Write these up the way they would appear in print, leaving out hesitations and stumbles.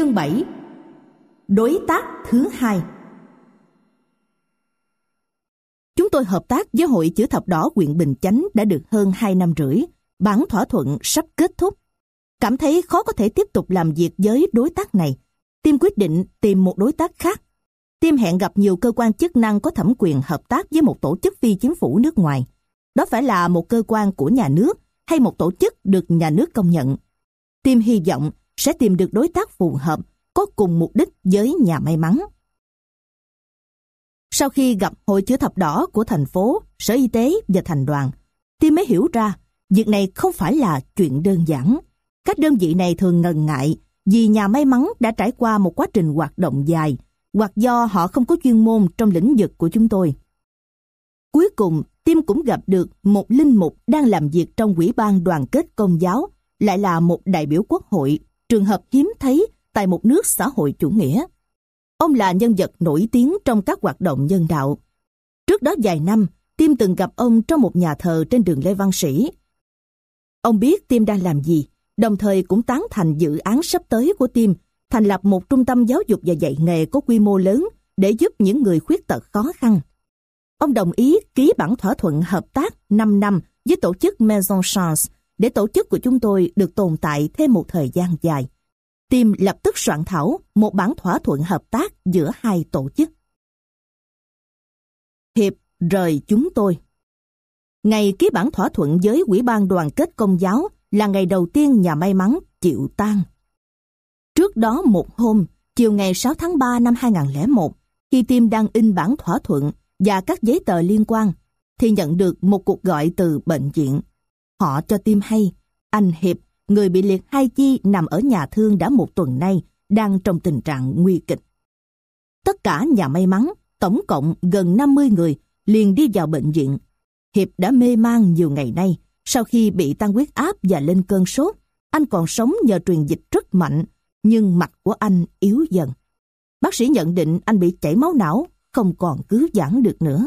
Chương 7. Đối tác thứ hai. Chúng tôi hợp tác với Hội Chữ Thập Đỏ huyện Bình Chánh đã được hơn 2 năm rưỡi. Bản thỏa thuận sắp kết thúc. Cảm thấy khó có thể tiếp tục làm việc với đối tác này. Team quyết định tìm một đối tác khác. Team hẹn gặp nhiều cơ quan chức năng có thẩm quyền hợp tác với một tổ chức phi chính phủ nước ngoài. Đó phải là một cơ quan của nhà nước hay một tổ chức được nhà nước công nhận. Team hy vọng sẽ tìm được đối tác phù hợp, có cùng mục đích với nhà may mắn. Sau khi gặp Hội Chữ Thập Đỏ của thành phố, Sở Y tế và thành đoàn, Team mới hiểu ra việc này không phải là chuyện đơn giản. Các đơn vị này thường ngần ngại vì nhà may mắn đã trải qua một quá trình hoạt động dài, hoặc do họ không có chuyên môn trong lĩnh vực của chúng tôi. Cuối cùng, Team cũng gặp được một linh mục đang làm việc trong Ủy ban Đoàn kết Công giáo, lại là một đại biểu quốc hội, trường hợp hiếm thấy tại một nước xã hội chủ nghĩa. Ông là nhân vật nổi tiếng trong các hoạt động nhân đạo. Trước đó vài năm, Team từng gặp ông trong một nhà thờ trên đường Lê Văn Sĩ. Ông biết Team đang làm gì, đồng thời cũng tán thành dự án sắp tới của Team, thành lập một trung tâm giáo dục và dạy nghề có quy mô lớn để giúp những người khuyết tật khó khăn. Ông đồng ý ký bản thỏa thuận hợp tác 5 năm với tổ chức Maison Chance để tổ chức của chúng tôi được tồn tại thêm một thời gian dài. Team lập tức soạn thảo một bản thỏa thuận hợp tác giữa hai tổ chức. Hiệp rời chúng tôi. Ngày ký bản thỏa thuận với Ủy ban Đoàn kết Công giáo là ngày đầu tiên nhà may mắn chịu tan. Trước đó một hôm, chiều ngày 6 tháng 3 năm 2001, khi Team đang in bản thỏa thuận và các giấy tờ liên quan, thì nhận được một cuộc gọi từ bệnh viện. Họ cho Team hay, anh Hiệp, người bị liệt hai chi nằm ở nhà thương đã một tuần nay, đang trong tình trạng nguy kịch. Tất cả nhà may mắn, tổng cộng gần 50 người, liền đi vào bệnh viện. Hiệp đã mê man nhiều ngày nay, sau khi bị tăng huyết áp và lên cơn sốt. Anh còn sống nhờ truyền dịch rất mạnh, nhưng mặt của anh yếu dần. Bác sĩ nhận định anh bị chảy máu não, không còn cứu vãn được nữa.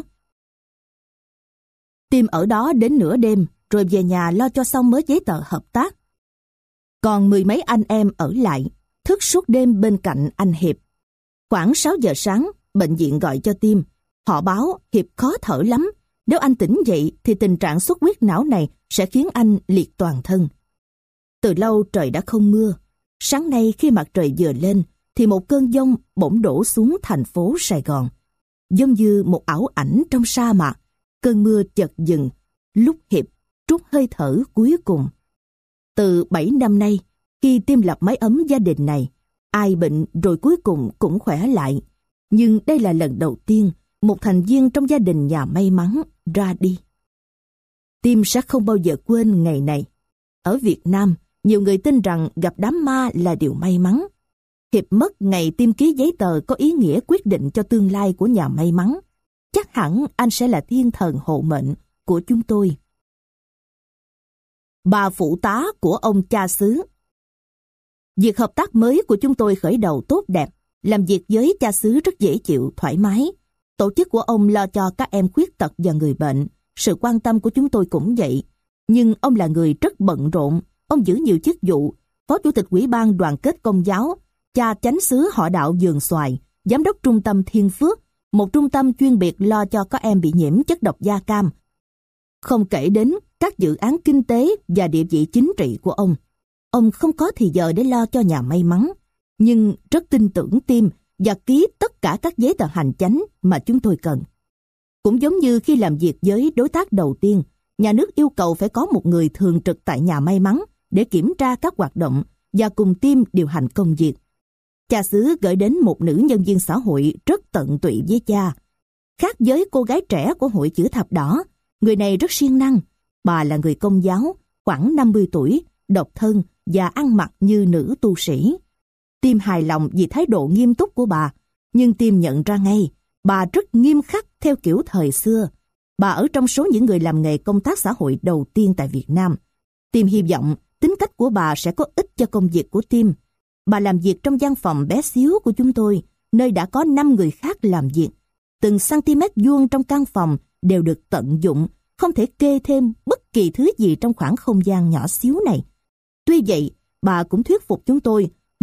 Team ở đó đến nửa đêm, rồi về nhà lo cho xong mớ giấy tờ hợp tác. Còn mười mấy anh em ở lại, thức suốt đêm bên cạnh anh Hiệp. Khoảng 6 giờ sáng, bệnh viện gọi cho Team. Họ báo Hiệp khó thở lắm. Nếu anh tỉnh dậy thì tình trạng xuất huyết não này sẽ khiến anh liệt toàn thân. Từ lâu trời đã không mưa. Sáng nay khi mặt trời vừa lên thì một cơn giông bỗng đổ xuống thành phố Sài Gòn. Giống như một ảo ảnh trong sa mạc. Cơn mưa chợt dừng, lúc Hiệp trút hơi thở cuối cùng. Từ 7 năm nay, khi Team lập mái ấm gia đình này, ai bệnh rồi cuối cùng cũng khỏe lại. Nhưng đây là lần đầu tiên một thành viên trong gia đình nhà may mắn ra đi. Team sẽ không bao giờ quên ngày này. Ở Việt Nam, nhiều người tin rằng gặp đám ma là điều may mắn. Hiệp mất ngày Team ký giấy tờ có ý nghĩa quyết định cho tương lai của nhà may mắn. Chắc hẳn anh sẽ là thiên thần hộ mệnh của chúng tôi. Bà phụ tá của ông cha xứ. Việc hợp tác mới của chúng tôi khởi đầu tốt đẹp. Làm việc với cha xứ rất dễ chịu, thoải mái. Tổ chức của ông lo cho các em khuyết tật và người bệnh. Sự quan tâm của chúng tôi cũng vậy. Nhưng ông là người rất bận rộn. Ông giữ nhiều chức vụ: Phó Chủ tịch Ủy ban Đoàn kết Công giáo, cha chánh xứ họ đạo Vườn Xoài, Giám đốc Trung tâm Thiên Phước, một trung tâm chuyên biệt lo cho các em bị nhiễm chất độc da cam. Không kể đến các dự án kinh tế và địa vị chính trị của ông. Ông không có thì giờ để lo cho nhà may mắn, nhưng rất tin tưởng Team và ký tất cả các giấy tờ hành chánh mà chúng tôi cần. Cũng giống như khi làm việc với đối tác đầu tiên, nhà nước yêu cầu phải có một người thường trực tại nhà may mắn để kiểm tra các hoạt động và cùng Team điều hành công việc. Cha xứ gửi đến một nữ nhân viên xã hội rất tận tụy với cha. Khác với cô gái trẻ của Hội Chữ Thập Đỏ, người này rất siêng năng. Bà là người Công giáo, khoảng 50 tuổi, độc thân và ăn mặc như nữ tu sĩ. Team hài lòng vì thái độ nghiêm túc của bà, nhưng Team nhận ra ngay, bà rất nghiêm khắc theo kiểu thời xưa. Bà ở trong số những người làm nghề công tác xã hội đầu tiên tại Việt Nam. Team hy vọng tính cách của bà sẽ có ích cho công việc của Team. Bà làm việc trong văn phòng bé xíu của chúng tôi, nơi đã có 5 người khác làm việc. Từng cm vuông trong căn phòng đều được tận dụng, không thể kê thêm bất kỳ thứ gì trong khoảng không gian nhỏ xíu này. Tuy vậy, bà cũng thuyết phục chúng tôi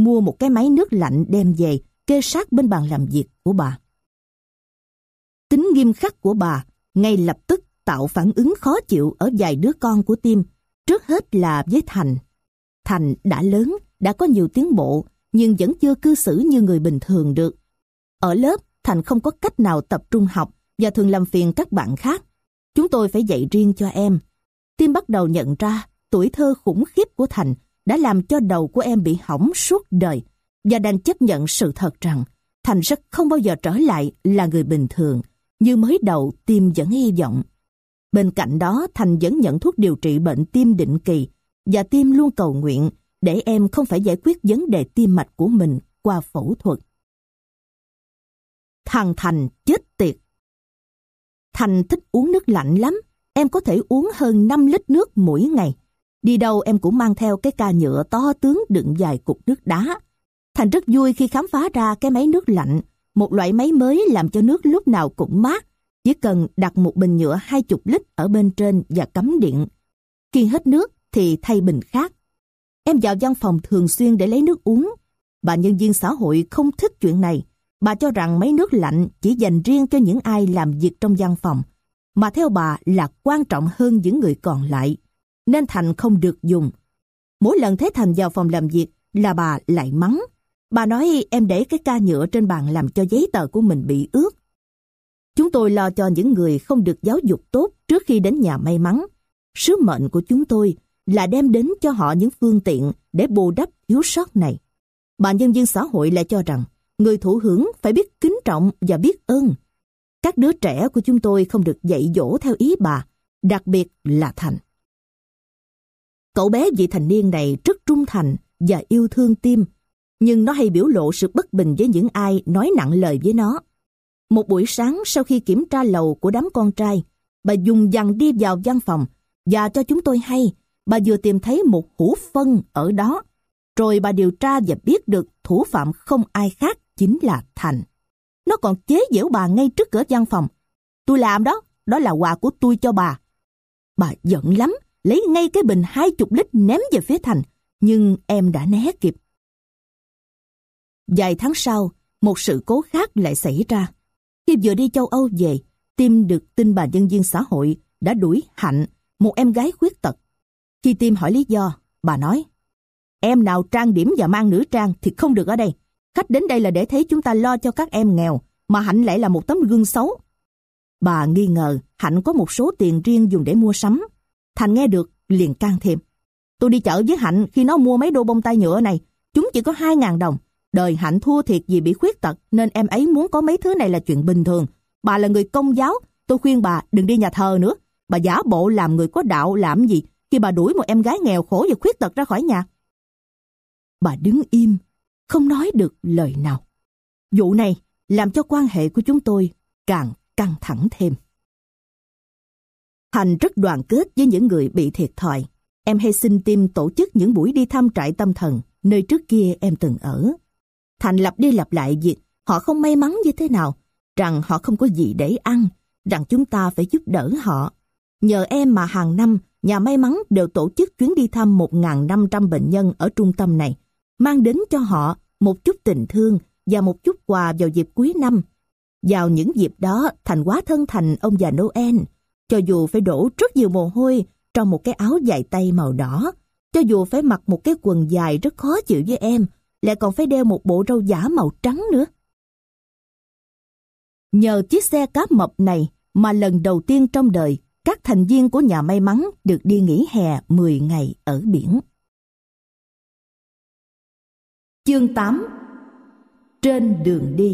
mua một cái máy nước lạnh đem về kê sát bên bàn làm việc của bà. Tính nghiêm khắc của bà ngay lập tức tạo phản ứng khó chịu ở vài đứa con của Tim, trước hết là với Thành. Thành đã lớn, đã có nhiều tiến bộ, nhưng vẫn chưa cư xử như người bình thường được. Ở lớp, Thành không có cách nào tập trung học và thường làm phiền các bạn khác. Chúng tôi phải dạy riêng cho em. Tim bắt đầu nhận ra tuổi thơ khủng khiếp của Thành đã làm cho đầu của em bị hỏng suốt đời, và đành chấp nhận sự thật rằng Thành sẽ không bao giờ trở lại là người bình thường, như mới đầu Tim vẫn hy vọng. Bên cạnh đó, Thành vẫn nhận thuốc điều trị bệnh tim định kỳ, và Tim luôn cầu nguyện để em không phải giải quyết vấn đề tim mạch của mình qua phẫu thuật. Thằng Thành chết tiệt. Thành thích uống nước lạnh lắm, em có thể uống hơn 5 lít nước mỗi ngày. Đi đâu em cũng mang theo cái ca nhựa to tướng đựng vài cục nước đá. Thành rất vui khi khám phá ra cái máy nước lạnh, một loại máy mới làm cho nước lúc nào cũng mát, chỉ cần đặt một bình nhựa 20 lít ở bên trên và cắm điện. Khi hết nước thì thay bình khác. Em vào văn phòng thường xuyên để lấy nước uống. Bà nhân viên xã hội không thích chuyện này. Bà cho rằng máy nước lạnh chỉ dành riêng cho những ai làm việc trong văn phòng, mà theo bà là quan trọng hơn những người còn lại, nên Thành không được dùng. Mỗi lần thấy Thành vào phòng làm việc là bà lại mắng. Bà nói em để cái ca nhựa trên bàn làm cho giấy tờ của mình bị ướt. Chúng tôi lo cho những người không được giáo dục tốt trước khi đến nhà may mắn. Sứ mệnh của chúng tôi là đem đến cho họ những phương tiện để bù đắp thiếu sót này. Bà nhân viên xã hội lại cho rằng người thụ hưởng phải biết kính trọng và biết ơn. Các đứa trẻ của chúng tôi không được dạy dỗ theo ý bà, đặc biệt là Thành. Cậu bé vị thành niên này rất trung thành và yêu thương Tim, nhưng nó hay biểu lộ sự bất bình với những ai nói nặng lời với nó. Một buổi sáng sau khi kiểm tra lầu của đám con trai, bà dùng dằng đi vào văn phòng và cho chúng tôi hay bà vừa tìm thấy một hũ phân ở đó. Rồi bà điều tra và biết được thủ phạm không ai khác chính là Thành. Nó còn chế giễu bà ngay trước cửa văn phòng. Tôi làm đó, đó là quà của tôi cho bà. Bà giận lắm, lấy ngay cái bình 20 lít ném về phía Thành, nhưng em đã né kịp. Vài tháng sau, một sự cố khác lại xảy ra. Khi vừa đi châu Âu về, Tim được tin bà nhân viên xã hội đã đuổi Hạnh, một em gái khuyết tật. Khi Tim hỏi lý do, bà nói: em nào trang điểm và mang nữ trang thì không được ở đây. Khách đến đây là để thấy chúng ta lo cho các em nghèo, mà Hạnh lại là một tấm gương xấu. Bà nghi ngờ Hạnh có một số tiền riêng dùng để mua sắm. Thành nghe được liền can thiệp: tôi đi chợ với Hạnh khi nó mua mấy đôi bông tai nhựa này, chúng chỉ có 2.000 đồng. Đời Hạnh thua thiệt vì bị khuyết tật nên em ấy muốn có mấy thứ này là chuyện bình thường. Bà là người Công giáo, tôi khuyên bà đừng đi nhà thờ nữa. Bà giả bộ làm người có đạo làm gì khi bà đuổi một em gái nghèo khổ và khuyết tật ra khỏi nhà. Bà đứng im, không nói được lời nào. Vụ này làm cho quan hệ của chúng tôi càng căng thẳng thêm. Thành rất đoàn kết với những người bị thiệt thòi. Em hay xin Tim tổ chức những buổi đi thăm trại tâm thần nơi trước kia em từng ở. Thành lặp đi lặp lại việc họ không may mắn như thế nào, rằng họ không có gì để ăn, rằng chúng ta phải giúp đỡ họ. Nhờ em mà hàng năm nhà may mắn đều tổ chức chuyến đi thăm 1.500 bệnh nhân ở trung tâm này, mang đến cho họ một chút tình thương và một chút quà vào dịp cuối năm. Vào những dịp đó, Thành quá thân thành ông già Noel, cho dù phải đổ rất nhiều mồ hôi trong một cái áo dài tay màu đỏ, cho dù phải mặc một cái quần dài rất khó chịu với em, lại còn phải đeo một bộ râu giả màu trắng nữa. Nhờ chiếc xe cá mập này mà lần đầu tiên trong đời, các thành viên của nhà may mắn được đi nghỉ hè 10 ngày ở biển. Chương 8. Trên đường đi.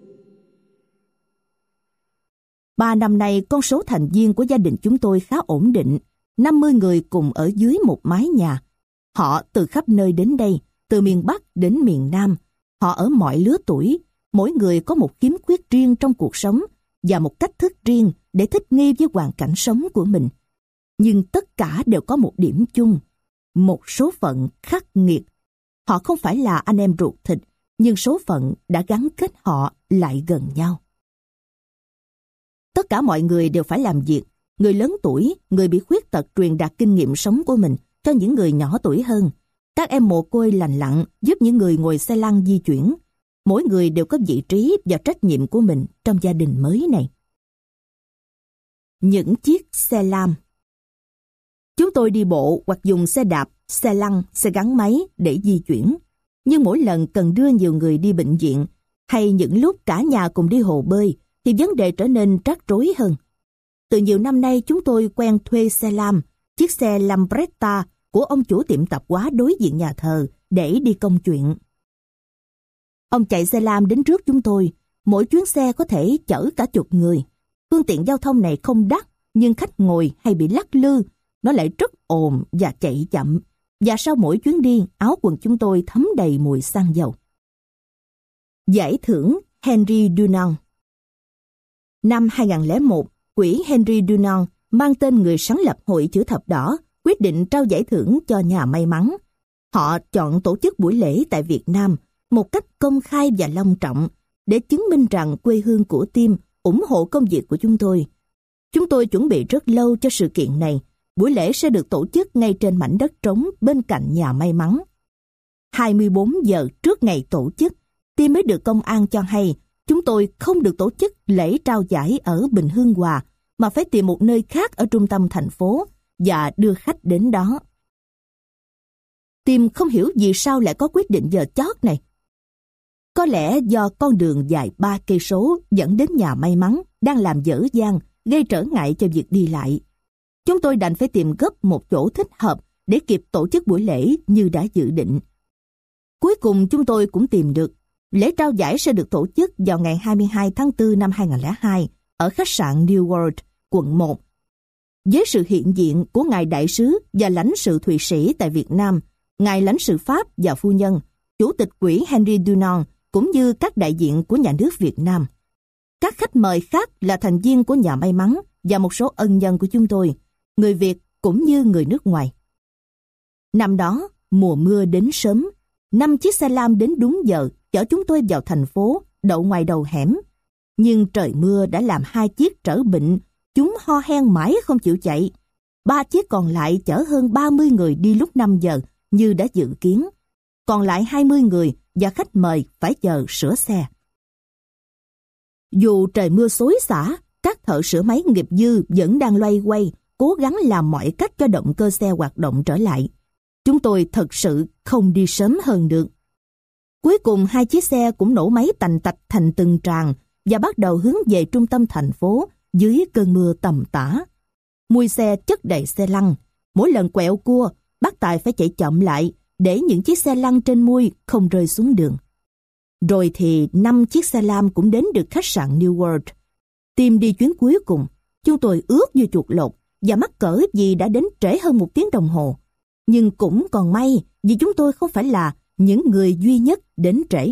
3 năm nay, con số thành viên của gia đình chúng tôi khá ổn định, 50 người cùng ở dưới một mái nhà. Họ từ khắp nơi đến đây, từ miền Bắc đến miền Nam. Họ ở mọi lứa tuổi, mỗi người có một khiếm khuyết riêng trong cuộc sống và một cách thức riêng để thích nghi với hoàn cảnh sống của mình. Nhưng tất cả đều có một điểm chung, một số phận khắc nghiệt. Họ không phải là anh em ruột thịt, nhưng số phận đã gắn kết họ lại gần nhau. Tất cả mọi người đều phải làm việc. Người lớn tuổi, người bị khuyết tật truyền đạt kinh nghiệm sống của mình cho những người nhỏ tuổi hơn. Các em mồ côi lành lặn giúp những người ngồi xe lăn di chuyển. Mỗi người đều có vị trí và trách nhiệm của mình trong gia đình mới này. Những chiếc xe lam. Chúng tôi đi bộ hoặc dùng xe đạp, xe lăn, xe gắn máy để di chuyển. Nhưng mỗi lần cần đưa nhiều người đi bệnh viện, hay những lúc cả nhà cùng đi hồ bơi, thì vấn đề trở nên rắc rối hơn. Từ nhiều năm nay chúng tôi quen thuê xe lam, chiếc xe Lambretta của ông chủ tiệm tạp hóa đối diện nhà thờ để đi công chuyện. Ông chạy xe lam đến trước chúng tôi, mỗi chuyến xe có thể chở cả chục người. Phương tiện giao thông này không đắt, nhưng khách ngồi hay bị lắc lư, nó lại rất ồn và chạy chậm. Và sau mỗi chuyến đi, áo quần chúng tôi thấm đầy mùi xăng dầu. Giải thưởng Henry Dunant. Năm 2001, quỹ Henry Dunant mang tên người sáng lập Hội Chữ Thập Đỏ quyết định trao giải thưởng cho nhà may mắn. Họ chọn tổ chức buổi lễ tại Việt Nam một cách công khai và long trọng để chứng minh rằng quê hương của team ủng hộ công việc của chúng tôi. Chúng tôi chuẩn bị rất lâu cho sự kiện này. Buổi lễ sẽ được tổ chức ngay trên mảnh đất trống bên cạnh nhà may mắn. 24 giờ trước ngày tổ chức, team mới được công an cho hay chúng tôi không được tổ chức lễ trao giải ở Bình Hương Hòa, mà phải tìm một nơi khác ở trung tâm thành phố và đưa khách đến đó. Team không hiểu vì sao lại có quyết định giờ chót này. Có lẽ do con đường dài 3 cây số dẫn đến nhà may mắn đang làm dở dang, gây trở ngại cho việc đi lại. Chúng tôi đành phải tìm gấp một chỗ thích hợp để kịp tổ chức buổi lễ như đã dự định. Cuối cùng chúng tôi cũng tìm được. Lễ trao giải sẽ được tổ chức vào ngày 22 tháng 4 năm 2002 ở khách sạn New World, quận 1. Với sự hiện diện của Ngài Đại sứ và lãnh sự Thụy Sĩ tại Việt Nam, Ngài lãnh sự Pháp và phu nhân, Chủ tịch quỹ Henry Dunant, cũng như các đại diện của nhà nước Việt Nam. Các khách mời khác là thành viên của nhà may mắn và một số ân nhân của chúng tôi, người Việt cũng như người nước ngoài. Năm đó, mùa mưa đến sớm, 5 chiếc xe lam đến đúng giờ chở chúng tôi vào thành phố, đậu ngoài đầu hẻm. Nhưng trời mưa đã làm 2 chiếc trở bệnh, chúng ho hen mãi không chịu chạy. 3 chiếc còn lại chở hơn 30 người đi lúc 5 giờ như đã dự kiến. Còn lại 20 người và khách mời phải chờ sửa xe. Dù trời mưa xối xả, các thợ sửa máy nghiệp dư vẫn đang loay hoay, cố gắng làm mọi cách cho động cơ xe hoạt động trở lại. Chúng tôi thật sự không đi sớm hơn được. Cuối cùng 2 chiếc xe cũng nổ máy tành tạch thành từng tràng và bắt đầu hướng về trung tâm thành phố dưới cơn mưa tầm tã. Mui xe chất đầy xe lăn. Mỗi lần quẹo cua, bác tài phải chạy chậm lại để những chiếc xe lăn trên mui không rơi xuống đường. Rồi thì 5 chiếc xe lam cũng đến được khách sạn New World. Team đi chuyến cuối cùng, chúng tôi ướt như chuột lột và mắc cỡ vì đã đến trễ hơn 1 tiếng đồng hồ. Nhưng cũng còn may vì chúng tôi không phải là những người duy nhất đến trễ.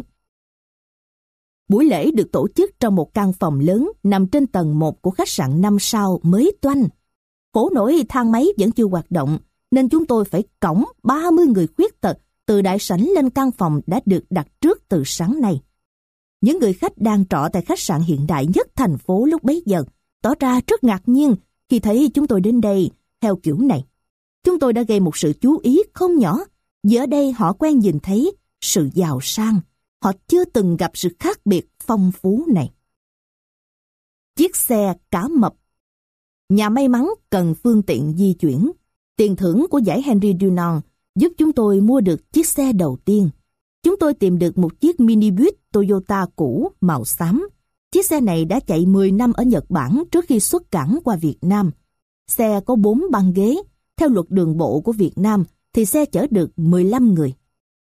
Buổi lễ được tổ chức trong một căn phòng lớn nằm trên tầng 1 của khách sạn 5 sao mới toanh. Khổ nỗi thang máy vẫn chưa hoạt động, nên chúng tôi phải cõng 30 người khuyết tật từ đại sảnh lên căn phòng đã được đặt trước từ sáng nay. Những người khách đang trọ tại khách sạn hiện đại nhất thành phố lúc bấy giờ tỏ ra rất ngạc nhiên khi thấy chúng tôi đến đây theo kiểu này. Chúng tôi đã gây một sự chú ý không nhỏ. Giờ đây họ quen nhìn thấy sự giàu sang. Họ chưa từng gặp sự khác biệt phong phú này. Chiếc xe cá mập. Nhà may mắn cần phương tiện di chuyển. Tiền thưởng của giải Henry Dunant giúp chúng tôi mua được chiếc xe đầu tiên. Chúng tôi tìm được một chiếc minibus Toyota cũ màu xám. Chiếc xe này đã chạy 10 năm ở Nhật Bản trước khi xuất cảng qua Việt Nam. Xe có 4 băng ghế. Theo luật đường bộ của Việt Nam thì xe chở được 15 người.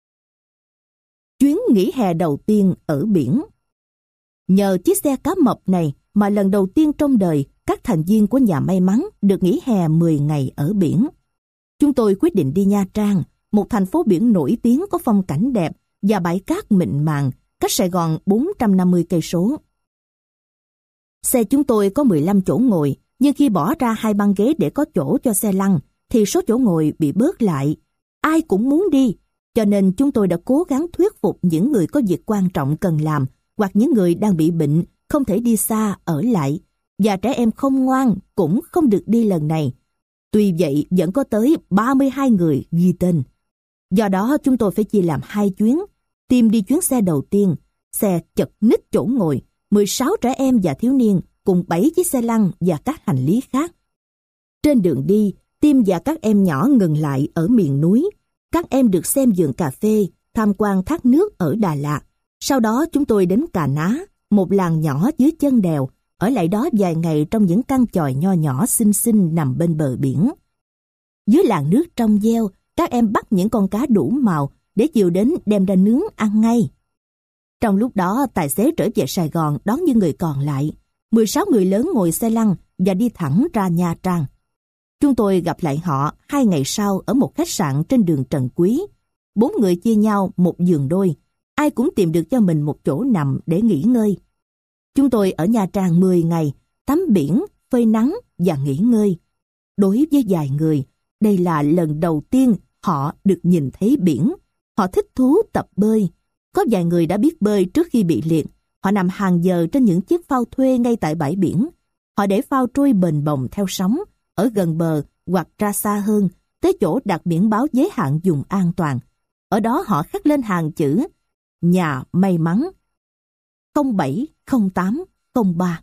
Chuyến nghỉ hè đầu tiên ở biển. Nhờ chiếc xe cá mập này mà lần đầu tiên trong đời các thành viên của nhà may mắn được nghỉ hè 10 ngày ở biển. Chúng tôi quyết định đi Nha Trang, một thành phố biển nổi tiếng có phong cảnh đẹp và bãi cát mịn màng, cách Sài Gòn 450 cây số. Xe chúng tôi có 15 chỗ ngồi, nhưng khi bỏ ra 2 băng ghế để có chỗ cho xe lăn, thì số chỗ ngồi bị bớt lại. Ai cũng muốn đi, cho nên chúng tôi đã cố gắng thuyết phục những người có việc quan trọng cần làm, hoặc những người đang bị bệnh, không thể đi xa, ở lại, và trẻ em không ngoan cũng không được đi lần này. Tuy vậy, vẫn có tới 32 người ghi tên. Do đó chúng tôi phải chia làm 2 chuyến. Tim đi chuyến xe đầu tiên, xe chật ních chỗ ngồi, 16 trẻ em và thiếu niên cùng 7 chiếc xe lăn và các hành lý khác. Trên đường đi, Tim và các em nhỏ ngừng lại ở miền núi. Các em được xem vườn cà phê, tham quan thác nước ở Đà Lạt. Sau đó chúng tôi đến Cà Ná, một làng nhỏ dưới chân đèo, ở lại đó vài ngày trong những căn chòi nho nhỏ xinh xinh nằm bên bờ biển. Dưới làn nước trong veo, các em bắt những con cá đủ màu để chiều đến đem ra nướng ăn ngay. Trong lúc đó, tài xế trở về Sài Gòn đón những người còn lại. 16 người lớn ngồi xe lăn và đi thẳng ra Nha Trang. Chúng tôi gặp lại họ 2 ngày sau ở một khách sạn trên đường Trần Quý. 4 người chia nhau một giường đôi. Ai cũng tìm được cho mình một chỗ nằm để nghỉ ngơi. Chúng tôi ở Nha Trang 10 ngày, tắm biển, phơi nắng và nghỉ ngơi. Đối với vài người, đây là lần đầu tiên họ được nhìn thấy biển. Họ thích thú tập bơi. Có vài người đã biết bơi trước khi bị liệt. Họ nằm hàng giờ trên những chiếc phao thuê ngay tại bãi biển. Họ để phao trôi bềnh bồng theo sóng, ở gần bờ hoặc ra xa hơn, tới chỗ đặt biển báo giới hạn dùng an toàn. Ở đó họ khắc lên hàng chữ Nhà May Mắn 070803.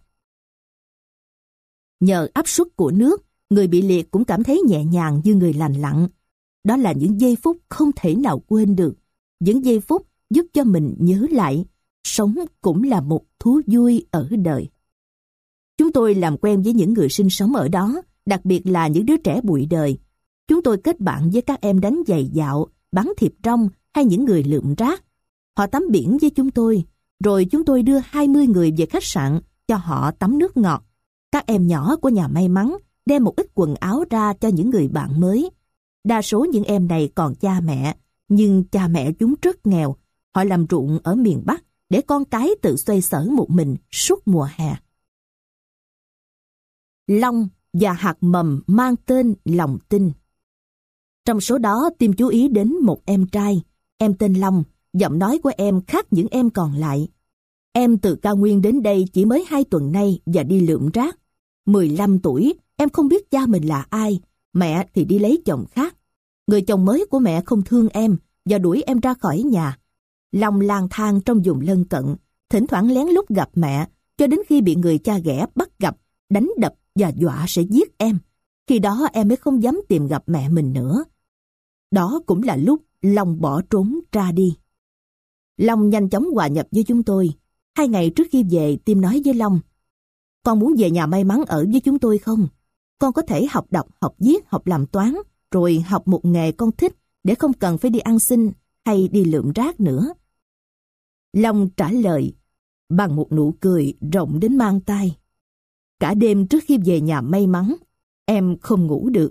Nhờ áp suất của nước, người bị liệt cũng cảm thấy nhẹ nhàng như người lành lặn. Đó là những giây phút không thể nào quên được. Những giây phút giúp cho mình nhớ lại, sống cũng là một thú vui ở đời. Chúng tôi làm quen với những người sinh sống ở đó, đặc biệt là những đứa trẻ bụi đời. Chúng tôi kết bạn với các em đánh giày dạo, bắn thiệp trong hay những người lượm rác. Họ tắm biển với chúng tôi, rồi chúng tôi đưa 20 người về khách sạn cho họ tắm nước ngọt. Các em nhỏ của nhà may mắn đem một ít quần áo ra cho những người bạn mới. Đa số những em này còn cha mẹ, nhưng cha mẹ chúng rất nghèo. Họ làm ruộng ở miền Bắc để con cái tự xoay sở một mình suốt mùa hè. Long và hạt mầm mang tên Lòng Tin. Trong số đó, Tim chú ý đến một em trai. Em tên Long, giọng nói của em khác những em còn lại. Em từ cao nguyên đến đây chỉ mới 2 tuần nay và đi lượm rác. 15 tuổi, em không biết cha mình là ai, mẹ thì đi lấy chồng khác. Người chồng mới của mẹ không thương em và đuổi em ra khỏi nhà. Long lang thang trong vùng lân cận, thỉnh thoảng lén lút gặp mẹ, cho đến khi bị người cha ghẻ bắt gặp, đánh đập và dọa sẽ giết em. Khi đó em mới không dám tìm gặp mẹ mình nữa. Đó cũng là lúc Long bỏ trốn ra đi. Long nhanh chóng hòa nhập với chúng tôi. 2 ngày trước khi về, Tim nói với Long: "Con muốn về nhà may mắn ở với chúng tôi không? Con có thể học đọc, học viết, học làm toán, rồi học một nghề con thích để không cần phải đi ăn xin hay đi lượm rác nữa." Long trả lời bằng một nụ cười rộng đến mang tai: "Cả đêm trước khi về nhà may mắn, em không ngủ được."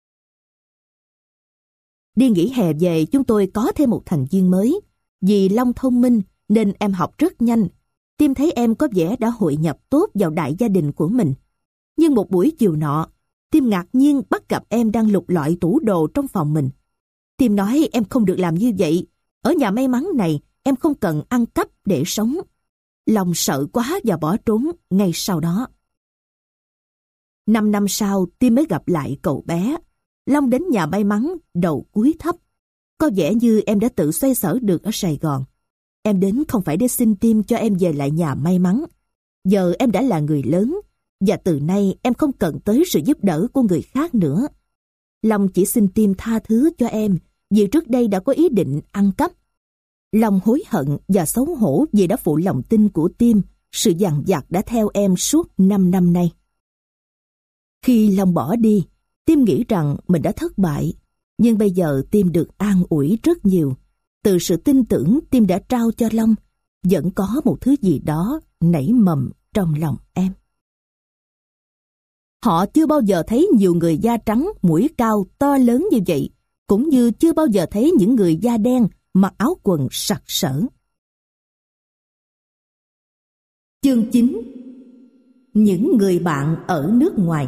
Đi nghỉ hè về, chúng tôi có thêm một thành viên mới. Vì Long thông minh nên em học rất nhanh. Tim thấy em có vẻ đã hội nhập tốt vào đại gia đình của mình. Nhưng một buổi chiều nọ, Tim ngạc nhiên bắt gặp em đang lục lọi tủ đồ trong phòng mình. Tim nói em không được làm như vậy. Ở nhà may mắn này, em không cần ăn cắp để sống. Long sợ quá và bỏ trốn ngay sau đó. 5 năm sau, Tim mới gặp lại cậu bé. Long đến nhà may mắn, đầu cúi thấp. Có vẻ như em đã tự xoay sở được ở Sài Gòn. Em đến không phải để xin Tim cho em về lại nhà may mắn. Giờ em đã là người lớn, và từ nay em không cần tới sự giúp đỡ của người khác nữa. Long chỉ xin Tim tha thứ cho em, vì trước đây đã có ý định ăn cắp. Long hối hận và xấu hổ vì đã phụ lòng tin của Tim. Sự dằn vặt đã theo em suốt 5 năm nay. Khi Long bỏ đi, Tim nghĩ rằng mình đã thất bại. Nhưng bây giờ Tim được an ủi rất nhiều. Từ sự tin tưởng Tim đã trao cho Long, vẫn có một thứ gì đó nảy mầm trong lòng em. Họ chưa bao giờ thấy nhiều người da trắng, mũi cao, to lớn như vậy, cũng như chưa bao giờ thấy những người da đen, mặc áo quần sặc sỡ. Chương 9. Những người bạn ở nước ngoài.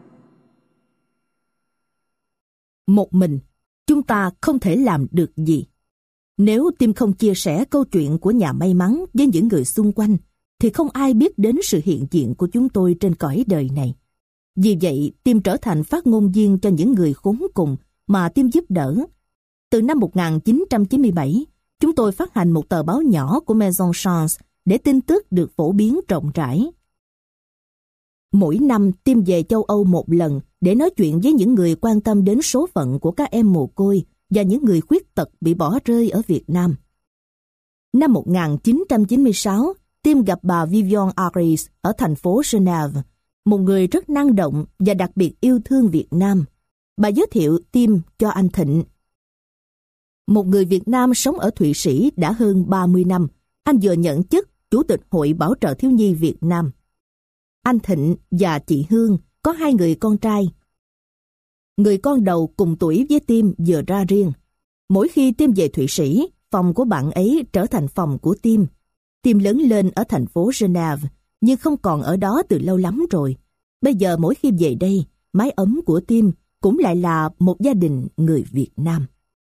Một mình, chúng ta không thể làm được gì. Nếu Tim không chia sẻ câu chuyện của nhà may mắn với những người xung quanh, thì không ai biết đến sự hiện diện của chúng tôi trên cõi đời này. Vì vậy, Tim trở thành phát ngôn viên cho những người khốn cùng mà Tim giúp đỡ. Từ năm 1997, chúng tôi phát hành một tờ báo nhỏ của Maison Chance để tin tức được phổ biến rộng rãi. Mỗi năm Tim về châu Âu một lần để nói chuyện với những người quan tâm đến số phận của các em mồ côi và những người khuyết tật bị bỏ rơi ở Việt Nam. Năm 1996, Tim gặp bà Viviane Aris ở thành phố Geneva, một người rất năng động và đặc biệt yêu thương Việt Nam. Bà giới thiệu Tim cho anh Thịnh. Một người Việt Nam sống ở Thụy Sĩ đã hơn 30 năm, anh vừa nhận chức Chủ tịch Hội Bảo trợ Thiếu nhi Việt Nam. Anh Thịnh và chị Hương có 2 người con trai. Người con đầu cùng tuổi với Tim vừa ra riêng. Mỗi khi Tim về Thụy Sĩ, phòng của bạn ấy trở thành phòng của Tim. Tim lớn lên ở thành phố Geneva, nhưng không còn ở đó từ lâu lắm rồi. Bây giờ mỗi khi về đây, mái ấm của Tim cũng lại là một gia đình người Việt Nam.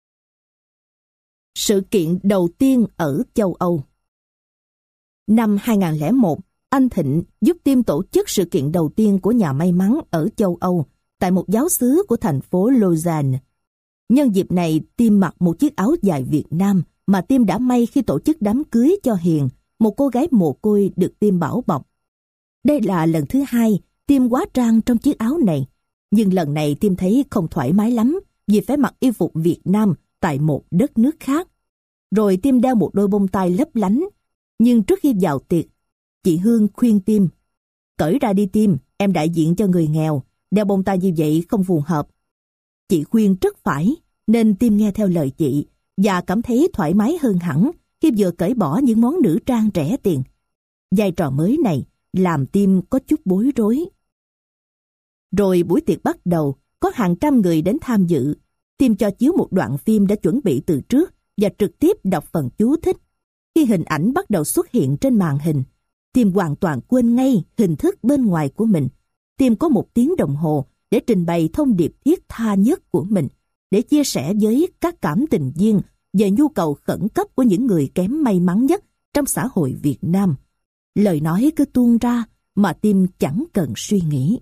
Sự kiện đầu tiên ở châu Âu. Năm 2001, anh Thịnh giúp Tim tổ chức sự kiện đầu tiên của nhà may mắn ở châu Âu tại một giáo xứ của thành phố Lausanne. Nhân dịp này, Tim mặc một chiếc áo dài Việt Nam mà Tim đã may khi tổ chức đám cưới cho Hiền, một cô gái mồ côi được Tim bảo bọc. Đây là lần thứ 2 Tim hóa trang trong chiếc áo này, nhưng lần này Tim thấy không thoải mái lắm vì phải mặc y phục Việt Nam tại một đất nước khác. Rồi Tim đeo một đôi bông tai lấp lánh, nhưng trước khi vào tiệc, chị Hương khuyên Tim: "Cởi ra đi Tim, em đại diện cho người nghèo, đeo bông tai như vậy không phù hợp." Chị khuyên rất phải, nên Tim nghe theo lời chị và cảm thấy thoải mái hơn hẳn khi vừa cởi bỏ những món nữ trang rẻ tiền. Vai trò mới này làm Tim có chút bối rối. Rồi buổi tiệc bắt đầu, có hàng trăm người đến tham dự. Tim cho chiếu một đoạn phim đã chuẩn bị từ trước và trực tiếp đọc phần chú thích. Khi hình ảnh bắt đầu xuất hiện trên màn hình, Tim hoàn toàn quên ngay hình thức bên ngoài của mình. Tim có 1 tiếng đồng hồ để trình bày thông điệp thiết tha nhất của mình, để chia sẻ với các cảm tình viên về nhu cầu khẩn cấp của những người kém may mắn nhất trong xã hội Việt Nam. Lời nói cứ tuôn ra mà Tim chẳng cần suy nghĩ.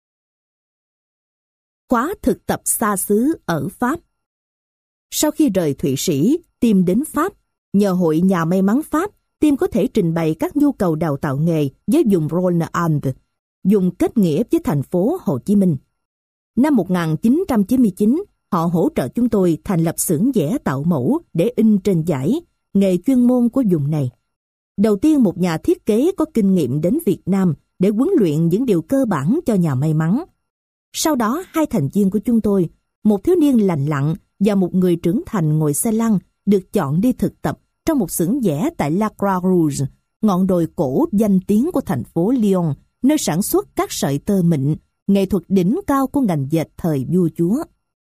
Khóa thực tập xa xứ ở Pháp. Sau khi rời Thụy Sĩ, Tim đến Pháp. Nhờ Hội Nhà May mắn Pháp, Tim có thể trình bày các nhu cầu đào tạo nghề với vùng Rhône-Alpes, dùng kết nghĩa với thành phố Hồ Chí Minh. Năm 1999, họ hỗ trợ chúng tôi thành lập xưởng vẽ tạo mẫu để in trên vải, nghề chuyên môn của vùng này. Đầu tiên một nhà thiết kế có kinh nghiệm đến Việt Nam để huấn luyện những điều cơ bản cho nhà may mắn. Sau đó 2 thành viên của chúng tôi, một thiếu niên lành lặn và một người trưởng thành ngồi xe lăn, được chọn đi thực tập trong một xưởng vẽ tại La Croix-Rouge, ngọn đồi cổ danh tiếng của thành phố Lyon, nơi sản xuất các sợi tơ mịn, nghệ thuật đỉnh cao của ngành dệt thời vua chúa.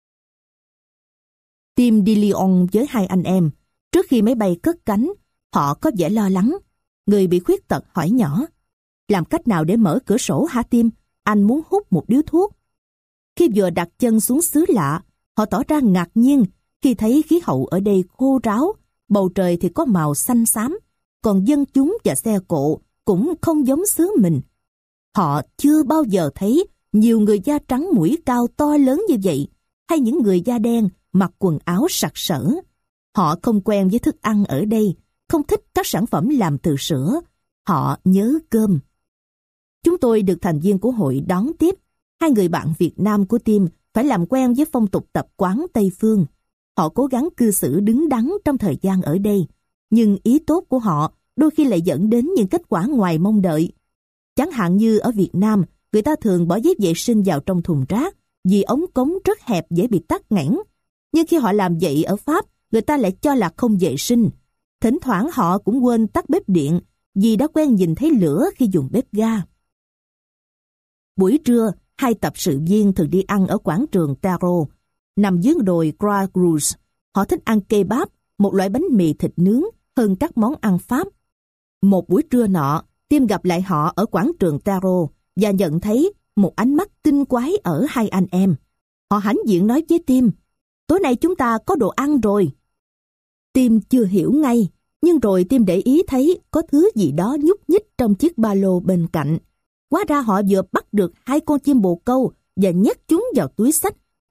Tim đi Lyon với 2 anh em. Trước khi máy bay cất cánh, họ có vẻ lo lắng. Người bị khuyết tật hỏi nhỏ: "Làm cách nào để mở cửa sổ hả Tim? Anh muốn hút một điếu thuốc." Khi vừa đặt chân xuống xứ lạ, họ tỏ ra ngạc nhiên khi thấy khí hậu ở đây khô ráo, bầu trời thì có màu xanh xám, còn dân chúng và xe cộ cũng không giống xứ mình. Họ chưa bao giờ thấy nhiều người da trắng mũi cao to lớn như vậy, hay những người da đen mặc quần áo sặc sỡ. Họ không quen với thức ăn ở đây, không thích các sản phẩm làm từ sữa. Họ nhớ cơm. Chúng tôi được thành viên của hội đón tiếp. 2 người bạn Việt Nam của Tim phải làm quen với phong tục tập quán Tây Phương. Họ cố gắng cư xử đứng đắn trong thời gian ở đây, nhưng ý tốt của họ đôi khi lại dẫn đến những kết quả ngoài mong đợi. Chẳng hạn như ở Việt Nam, người ta thường bỏ giấy vệ sinh vào trong thùng rác vì ống cống rất hẹp dễ bị tắc nghẽn. Nhưng khi họ làm vậy ở Pháp, người ta lại cho là không vệ sinh. Thỉnh thoảng họ cũng quên tắt bếp điện vì đã quen nhìn thấy lửa khi dùng bếp ga. Buổi trưa, 2 tập sự viên thường đi ăn ở quảng trường Taro, nằm dưới đồi Croix-Rouge. Họ thích ăn kebab, một loại bánh mì thịt nướng, hơn các món ăn Pháp. Một buổi trưa nọ, Tim gặp lại họ ở quảng trường Taro và nhận thấy một ánh mắt tinh quái ở 2 anh em. Họ hãnh diện nói với Tim: "Tối nay chúng ta có đồ ăn rồi." Tim chưa hiểu ngay, nhưng rồi Tim để ý thấy có thứ gì đó nhúc nhích trong chiếc ba lô bên cạnh. Hóa ra họ vừa bắt được 2 con chim bồ câu và nhét chúng vào túi xách,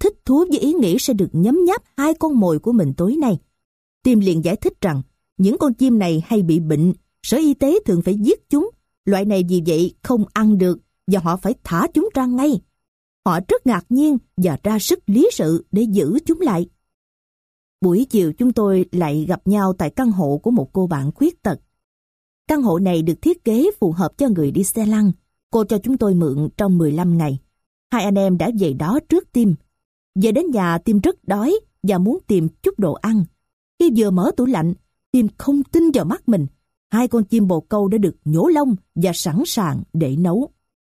thích thú với ý nghĩ sẽ được nhấm nháp 2 con mồi của mình tối nay. Tim liền giải thích rằng những con chim này hay bị bệnh, sở y tế thường phải giết chúng. Loại này vì vậy không ăn được và họ phải thả chúng ra ngay. Họ rất ngạc nhiên và ra sức lý sự để giữ chúng lại. Buổi chiều chúng tôi lại gặp nhau tại căn hộ của một cô bạn khuyết tật. Căn hộ này được thiết kế phù hợp cho người đi xe lăn. Cô cho chúng tôi mượn trong 15 ngày. 2 anh em đã về đó trước Tim. Về đến nhà Tim rất đói và muốn tìm chút đồ ăn. Khi vừa mở tủ lạnh, Tim không tin vào mắt mình. 2 con chim bồ câu đã được nhổ lông và sẵn sàng để nấu.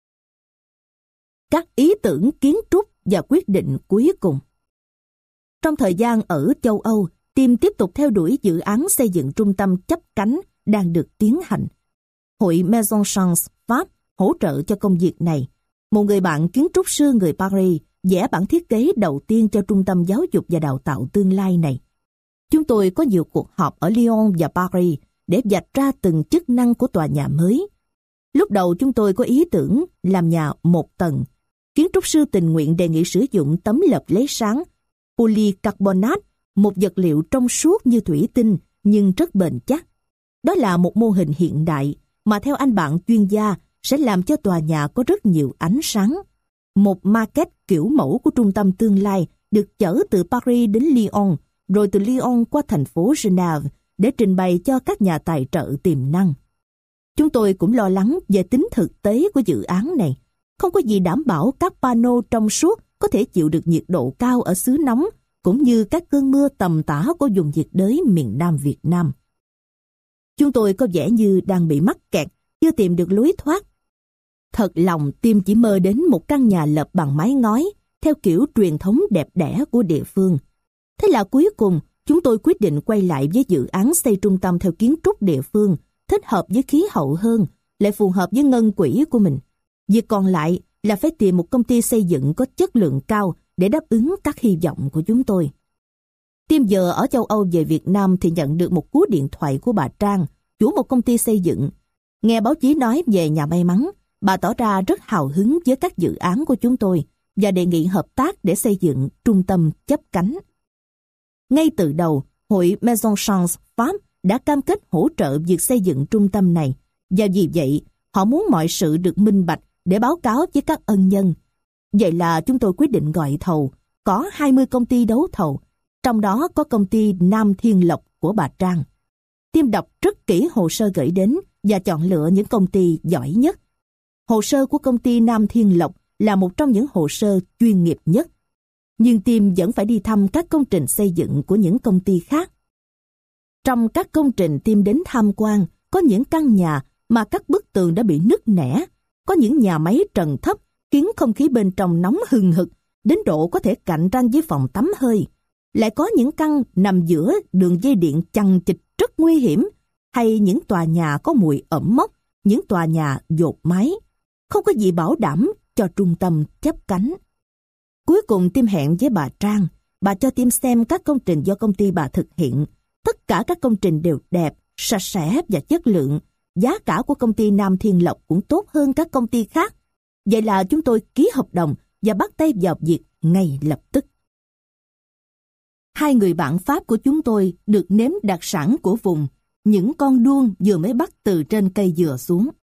Các ý tưởng kiến trúc và quyết định cuối cùng. Trong thời gian ở châu Âu, Tim tiếp tục theo đuổi dự án xây dựng trung tâm chấp cánh đang được tiến hành. Hội Maison Chance Pháp hỗ trợ cho công việc này. Một người bạn kiến trúc sư người Paris vẽ bản thiết kế đầu tiên cho trung tâm giáo dục và đào tạo tương lai này. Chúng tôi có nhiều cuộc họp ở Lyon và Paris để vạch ra từng chức năng của tòa nhà mới. Lúc đầu chúng tôi có ý tưởng làm nhà 1 tầng. Kiến trúc sư tình nguyện đề nghị sử dụng tấm lợp lấy sáng polycarbonate, một vật liệu trong suốt như thủy tinh nhưng rất bền chắc. Đó là một mô hình hiện đại mà theo anh bạn chuyên gia sẽ làm cho tòa nhà có rất nhiều ánh sáng. Một maquette kiểu mẫu của trung tâm tương lai được chở từ Paris đến Lyon, rồi từ Lyon qua thành phố Genève để trình bày cho các nhà tài trợ tiềm năng. Chúng tôi cũng lo lắng về tính thực tế của dự án này. Không có gì đảm bảo các pano trong suốt có thể chịu được nhiệt độ cao ở xứ nóng, cũng như các cơn mưa tầm tã của vùng nhiệt đới miền Nam Việt Nam. Chúng tôi có vẻ như đang bị mắc kẹt, chưa tìm được lối thoát. Thật lòng Tim chỉ mơ đến một căn nhà lợp bằng mái ngói, theo kiểu truyền thống đẹp đẽ của địa phương. Thế là cuối cùng, chúng tôi quyết định quay lại với dự án xây trung tâm theo kiến trúc địa phương, thích hợp với khí hậu hơn, lại phù hợp với ngân quỹ của mình. Việc còn lại là phải tìm một công ty xây dựng có chất lượng cao để đáp ứng các hy vọng của chúng tôi. Tim giờ ở châu Âu về Việt Nam thì nhận được một cú điện thoại của bà Trang, chủ một công ty xây dựng. Nghe báo chí nói về nhà may mắn, bà tỏ ra rất hào hứng với các dự án của chúng tôi và đề nghị hợp tác để xây dựng trung tâm chấp cánh. Ngay từ đầu, Hội Maison Chance Pháp đã cam kết hỗ trợ việc xây dựng trung tâm này, và vì vậy họ muốn mọi sự được minh bạch để báo cáo với các ân nhân. Vậy là chúng tôi quyết định gọi thầu. Có 20 công ty đấu thầu, trong đó có công ty Nam Thiên Lộc của bà Trang. Tim đọc rất kỹ hồ sơ gửi đến và chọn lựa những công ty giỏi nhất. Hồ sơ của công ty Nam Thiên Lộc là một trong những hồ sơ chuyên nghiệp nhất. Nhưng Tim vẫn phải đi thăm các công trình xây dựng của những công ty khác. Trong các công trình Tim đến tham quan, có những căn nhà mà các bức tường đã bị nứt nẻ, có những nhà máy trần thấp khiến không khí bên trong nóng hừng hực đến độ có thể cạnh tranh với phòng tắm hơi. Lại có những căn nằm giữa đường dây điện chằng chịt rất nguy hiểm, hay những tòa nhà có mùi ẩm mốc, những tòa nhà dột mái. Không có gì bảo đảm cho trung tâm chấp cánh. Cuối cùng Tim hẹn với bà Trang. Bà cho Tim xem các công trình do công ty bà thực hiện. Tất cả các công trình đều đẹp, sạch sẽ và chất lượng. Giá cả của công ty Nam Thiên Lộc cũng tốt hơn các công ty khác. Vậy là chúng tôi ký hợp đồng và bắt tay vào việc ngay lập tức. 2 người bạn Pháp của chúng tôi được nếm đặc sản của vùng, những con đuông vừa mới bắt từ trên cây dừa xuống.